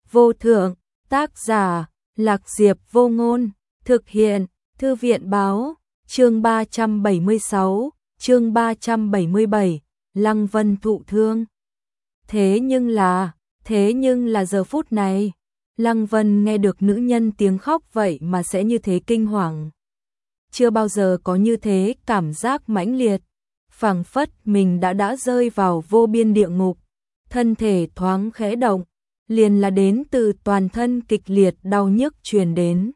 vô thượng, tác giả, Lạc Diệp Vô Ngôn, thực hiện, Thư viện Báo, chương 376, chương 377, Lăng Vân thụ thương. Thế nhưng là giờ phút này, Lăng Vân nghe được nữ nhân tiếng khóc vậy mà sẽ như thế kinh hoàng. Chưa bao giờ có như thế cảm giác mãnh liệt, phảng phất mình đã rơi vào vô biên địa ngục, thân thể thoáng khẽ động, liền là đến từ toàn thân kịch liệt đau nhức truyền đến.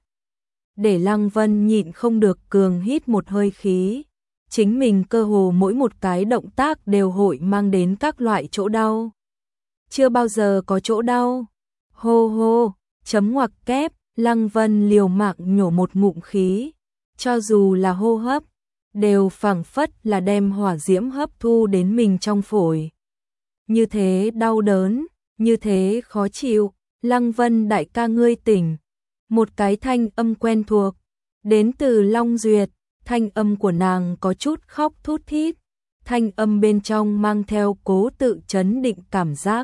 Để Lăng Vân nhịn không được cường hít một hơi khí, chính mình cơ hồ mỗi một cái động tác đều hội mang đến các loại chỗ đau. Chưa bao giờ có chỗ đau. Hô hô, chấm ngoặc kép, Lăng Vân liều mạng nhổ một ngụm khí, cho dù là hô hấp, đều phảng phất là đem hỏa diễm hấp thu đến mình trong phổi. Như thế đau đớn, như thế khó chịu, Lăng Vân đại ca ngươi tỉnh. Một cái thanh âm quen thuộc, đến từ Long Duyệt, thanh âm của nàng có chút khóc thút thít, thanh âm bên trong mang theo cố tự trấn định cảm giác.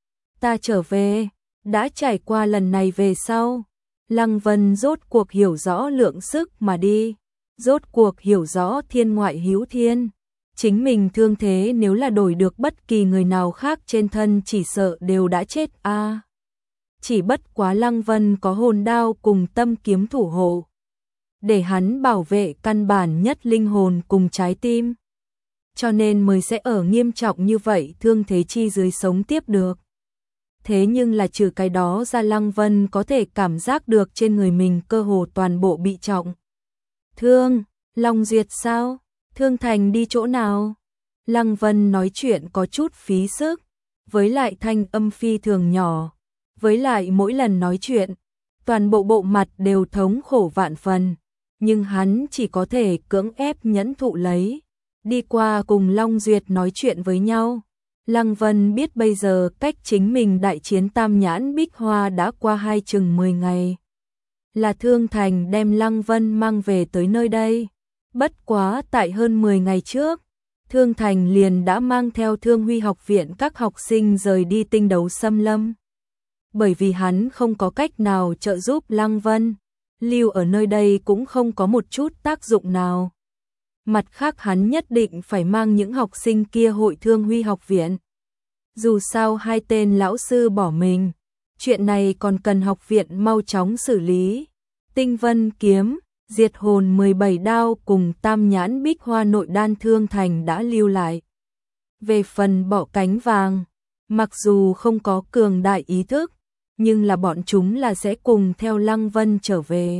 Ta trở về, đã trải qua lần này về sau, Lăng Vân rốt cuộc hiểu rõ lượng sức mà đi, rốt cuộc hiểu rõ thiên ngoại hữu thiên. Chính mình thương thế nếu là đổi được bất kỳ người nào khác trên thân chỉ sợ đều đã chết a. Chỉ bất quá Lăng Vân có hồn đao cùng tâm kiếm thủ hộ, để hắn bảo vệ căn bản nhất linh hồn cùng trái tim. Cho nên mới sẽ ở nghiêm trọng như vậy thương thế chi dưới sống tiếp được. Thế nhưng là trừ cái đó ra Lăng Vân có thể cảm giác được trên người mình cơ hồ toàn bộ bị trọng thương. Long Duyệt sao? Thương thành đi chỗ nào? Lăng Vân nói chuyện có chút phí sức, với lại thanh âm phi thường nhỏ, với lại mỗi lần nói chuyện, toàn bộ bộ mặt đều thống khổ vạn phần, nhưng hắn chỉ có thể cưỡng ép nhẫn thụ lấy, đi qua cùng Long Duyệt nói chuyện với nhau. Lăng Vân biết bây giờ cách chính mình đại chiến Tam Nhãn Bích Hoa đã qua chừng 10 ngày. Là Thương Thành đem Lăng Vân mang về tới nơi đây. Bất quá tại hơn 10 ngày trước, Thương Thành liền đã mang theo Thương Huy học viện các học sinh rời đi Tinh Đấu Xâm Lâm. Bởi vì hắn không có cách nào trợ giúp Lăng Vân, lưu ở nơi đây cũng không có một chút tác dụng nào. Mặt khác hắn nhất định phải mang những học sinh kia hội Thương Huy học viện. Dù sao hai tên lão sư bỏ mình, chuyện này còn cần học viện mau chóng xử lý. Tinh Vân kiếm, Diệt hồn 17 đao cùng Tam Nhãn Bích Hoa nội đan Thương Thành đã lưu lại. Về phần Bọ Cánh Vàng, mặc dù không có cường đại ý thức, nhưng là bọn chúng là sẽ cùng theo Lăng Vân trở về.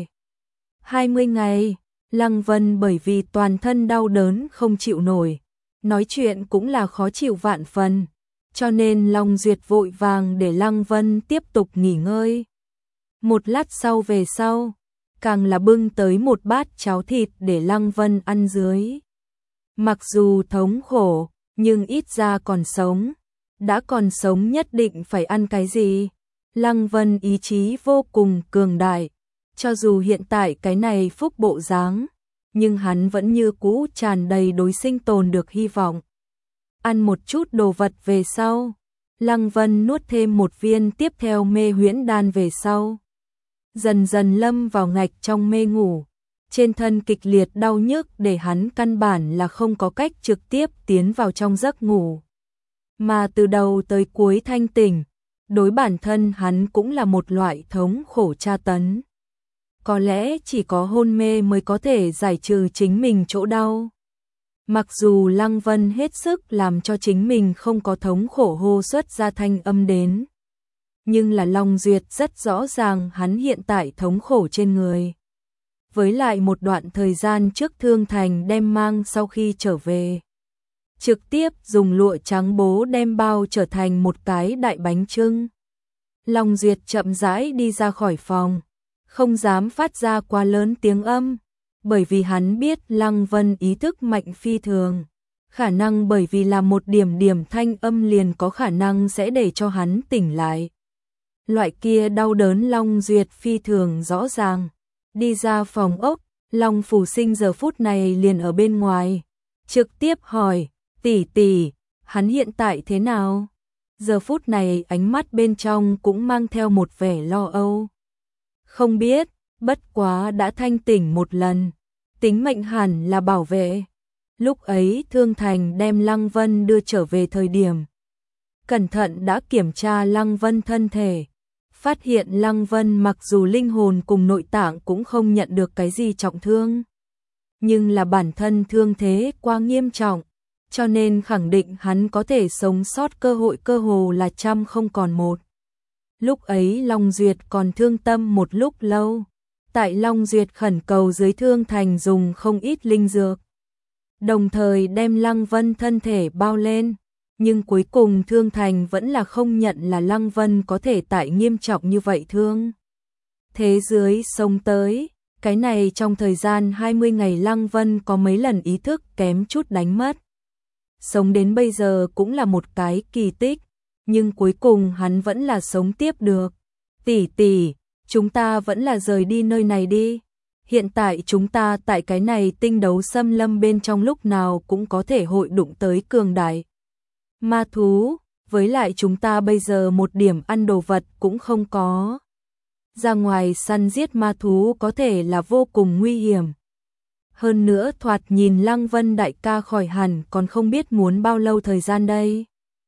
20 ngày, Lăng Vân bởi vì toàn thân đau đớn không chịu nổi, nói chuyện cũng là khó chịu vạn phần, cho nên Long Duyệt vội vàng để Lăng Vân tiếp tục nghỉ ngơi. Một lát sau về sau, càng là bưng tới một bát cháo thịt để Lăng Vân ăn dưới. Mặc dù thống khổ, nhưng ít ra còn sống. Đã còn sống nhất định phải ăn cái gì? Lăng Vân ý chí vô cùng cường đại. Cho dù hiện tại cái này phúc bộ dáng, nhưng hắn vẫn như cũ tràn đầy đối sinh tồn được hy vọng. Ăn một chút đồ vật về sau, Lăng Vân nuốt thêm một viên tiếp theo mê huyễn đan về sau. Dần dần lâm vào ngạch trong mê ngủ, trên thân kịch liệt đau nhức để hắn căn bản là không có cách trực tiếp tiến vào trong giấc ngủ. Mà từ đầu tới cuối thanh tỉnh, đối bản thân hắn cũng là một loại thống khổ tra tấn. Có lẽ chỉ có hôn mê mới có thể giải trừ chính mình chỗ đau. Mặc dù Lăng Vân hết sức làm cho chính mình không có thống khổ hô xuất ra thanh âm đến, nhưng là Long Duyệt rất rõ ràng hắn hiện tại thống khổ trên người. Với lại một đoạn thời gian trước Thương Thành đem mang sau khi trở về, trực tiếp dùng lụa trắng bố đem bao trở thành một cái đại bánh chưng. Long Duyệt chậm rãi đi ra khỏi phòng, không dám phát ra quá lớn tiếng âm, bởi vì hắn biết Lăng Vân ý thức mạnh phi thường, khả năng bởi vì là một điểm thanh âm liền có khả năng sẽ để cho hắn tỉnh lại. Loại kia đau đớn Long Duyệt phi thường rõ ràng. Đi ra phòng ốc, Long Phủ Sinh giờ phút này liền ở bên ngoài, trực tiếp hỏi, tỷ tỷ, hắn hiện tại thế nào? Giờ phút này ánh mắt bên trong cũng mang theo một vẻ lo âu. Không biết, bất quá đã thanh tỉnh một lần, tính mệnh hẳn là bảo vệ. Lúc ấy Thương Thành đem Lăng Vân đưa trở về thời điểm. Cẩn thận đã kiểm tra Lăng Vân thân thể. Phát hiện Lăng Vân mặc dù linh hồn cùng nội tạng cũng không nhận được cái gì trọng thương. Nhưng là bản thân thương thế quá nghiêm trọng. Cho nên khẳng định hắn có thể sống sót cơ hội cơ hồ là trăm không còn một. Lúc ấy Long Duyệt còn thương tâm một lúc lâu. Tại Long Duyệt khẩn cầu dưới Thương Thành dùng không ít linh dược. Đồng thời đem Lăng Vân thân thể bao lên. Nhưng cuối cùng Thương Thành vẫn là không nhận là Lăng Vân có thể tại nghiêm trọng như vậy thương. Thế dưới sống tới, cái này trong thời gian 20 ngày Lăng Vân có mấy lần ý thức kém chút đánh mất. Sống đến bây giờ cũng là một cái kỳ tích, nhưng cuối cùng hắn vẫn là sống tiếp được. Tỷ tỷ, chúng ta vẫn là rời đi nơi này đi. Hiện tại chúng ta tại cái này tinh đấu xâm lâm bên trong lúc nào cũng có thể hội đụng tới cường đại ma thú, với lại chúng ta bây giờ một điểm ăn đồ vật cũng không có. Ra ngoài săn giết ma thú có thể là vô cùng nguy hiểm. Hơn nữa thoạt nhìn Lăng Vân đại ca khỏi hẳn còn không biết muốn bao lâu thời gian đây.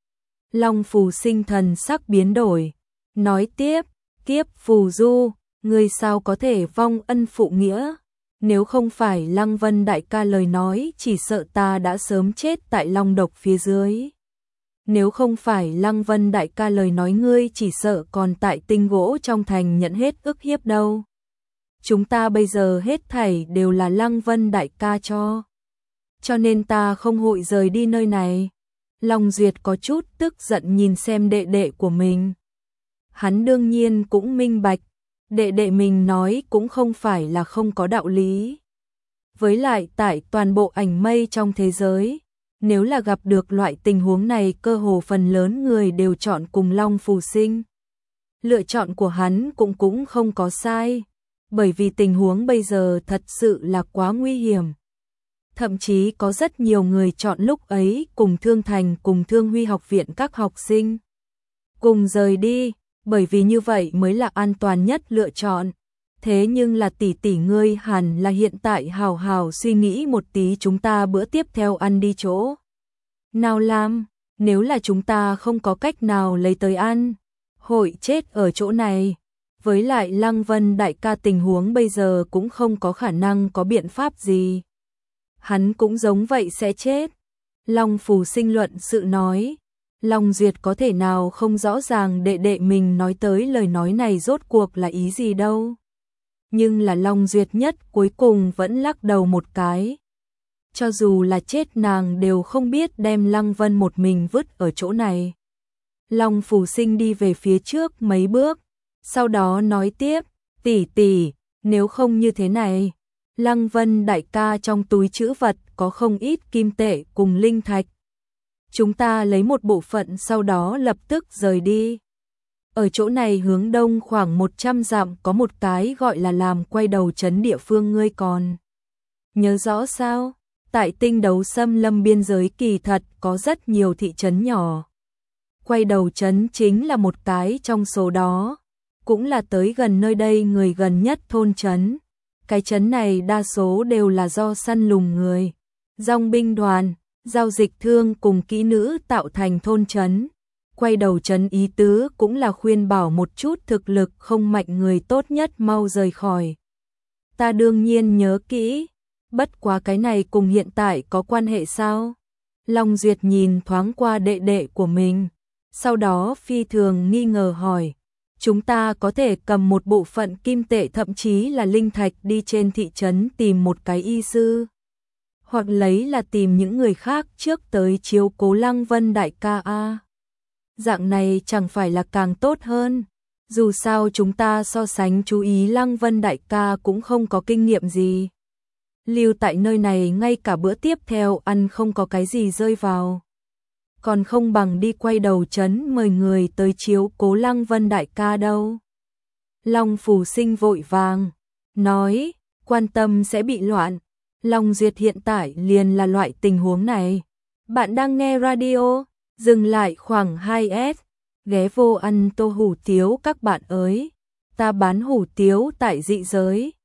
Long Phù Sinh thần sắc biến đổi, nói tiếp, Kiếp Phù Du, người sao có thể vong ân phụ nghĩa, nếu không phải Lăng Vân đại ca lời nói chỉ sợ ta đã sớm chết tại long độc phía dưới. Nếu không phải Lăng Vân đại ca lời nói ngươi chỉ sợ còn tại tinh gỗ trong thành nhận hết ức hiếp đâu. Chúng ta bây giờ hết thảy đều là Lăng Vân đại ca cho. Cho nên ta không hội rời đi nơi này. Long Duyệt có chút tức giận nhìn xem đệ đệ của mình. Hắn đương nhiên cũng minh bạch, đệ đệ mình nói cũng không phải là không có đạo lý. Với lại tại toàn bộ ảnh mây trong thế giới, nếu là gặp được loại tình huống này cơ hồ phần lớn người đều chọn cùng Long Phù Sinh. Lựa chọn của hắn cũng không có sai, bởi vì tình huống bây giờ thật sự là quá nguy hiểm. Thậm chí có rất nhiều người chọn lúc ấy cùng Thương Thành cùng Thương Huy học viện các học sinh cùng rời đi, bởi vì như vậy mới là an toàn nhất lựa chọn. Thế nhưng là tỷ tỷ ngươi hẳn là hiện tại hào hào suy nghĩ một tí chúng ta bữa tiếp theo ăn đi chỗ nào làm, nếu là chúng ta không có cách nào lấy tới ăn, hội chết ở chỗ này. Với lại Lăng Vân đại ca tình huống bây giờ cũng không có khả năng có biện pháp gì. Hắn cũng giống vậy sẽ chết. Long Phù Sinh luận sự nói. Long Duyệt có thể nào không rõ ràng đệ đệ mình nói tới lời nói này rốt cuộc là ý gì đâu. Nhưng là Long Duyệt nhất cuối cùng vẫn lắc đầu một cái. Cho dù là chết nàng đều không biết đem Lăng Vân một mình vứt ở chỗ này. Long Phù Sinh đi về phía trước mấy bước, sau đó nói tiếp, tỷ tỷ, nếu không như thế này, Lăng Vân đại ca trong túi trữ vật có không ít kim tệ cùng linh thạch. Chúng ta lấy một bộ phận sau đó lập tức rời đi. Ở chỗ này hướng đông khoảng 100 dặm có một cái gọi là làm quay đầu trấn địa phương ngươi còn nhớ rõ sao? Tại tinh đấu xâm lâm biên giới kỳ thật có rất nhiều thị trấn nhỏ. Quay đầu trấn chính là một cái trong số đó, cũng là tới gần nơi đây người gần nhất thôn trấn. Cái trấn này đa số đều là do săn lùng người, dòng binh đoàn, giao dịch thương cùng kỹ nữ tạo thành thôn trấn. Quay đầu trấn ý tứ cũng là khuyên bảo một chút thực lực không mạnh người tốt nhất mau rời khỏi. Ta đương nhiên nhớ kỹ, bất quá cái này cùng hiện tại có quan hệ sao? Long Duyệt nhìn thoáng qua đệ đệ của mình, sau đó phi thường nghi ngờ hỏi, chúng ta có thể cầm một bộ phận kim tệ thậm chí là linh thạch đi trên thị trấn tìm một cái y sư, hoặc lấy là tìm những người khác trước tới chiếu cố Lăng Vân đại ca a. Dạng này chẳng phải là càng tốt hơn, dù sao chúng ta so sánh chú ý Lăng Vân đại ca cũng không có kinh nghiệm gì. Lưu tại nơi này ngay cả bữa tiếp theo ăn không có cái gì rơi vào. Còn không bằng đi quay đầu trấn mời người tới chiếu cố Lăng Vân đại ca đâu. Long Phù Sinh vội vàng, nói, quan tâm sẽ bị loạn. Long Duyệt hiện tại liền là loại tình huống này. Bạn đang nghe radio, Dừng lại khoảng 2S, ghé vô ăn tô hủ tiếu các bạn ơi. Ta bán hủ tiếu tại dị giới.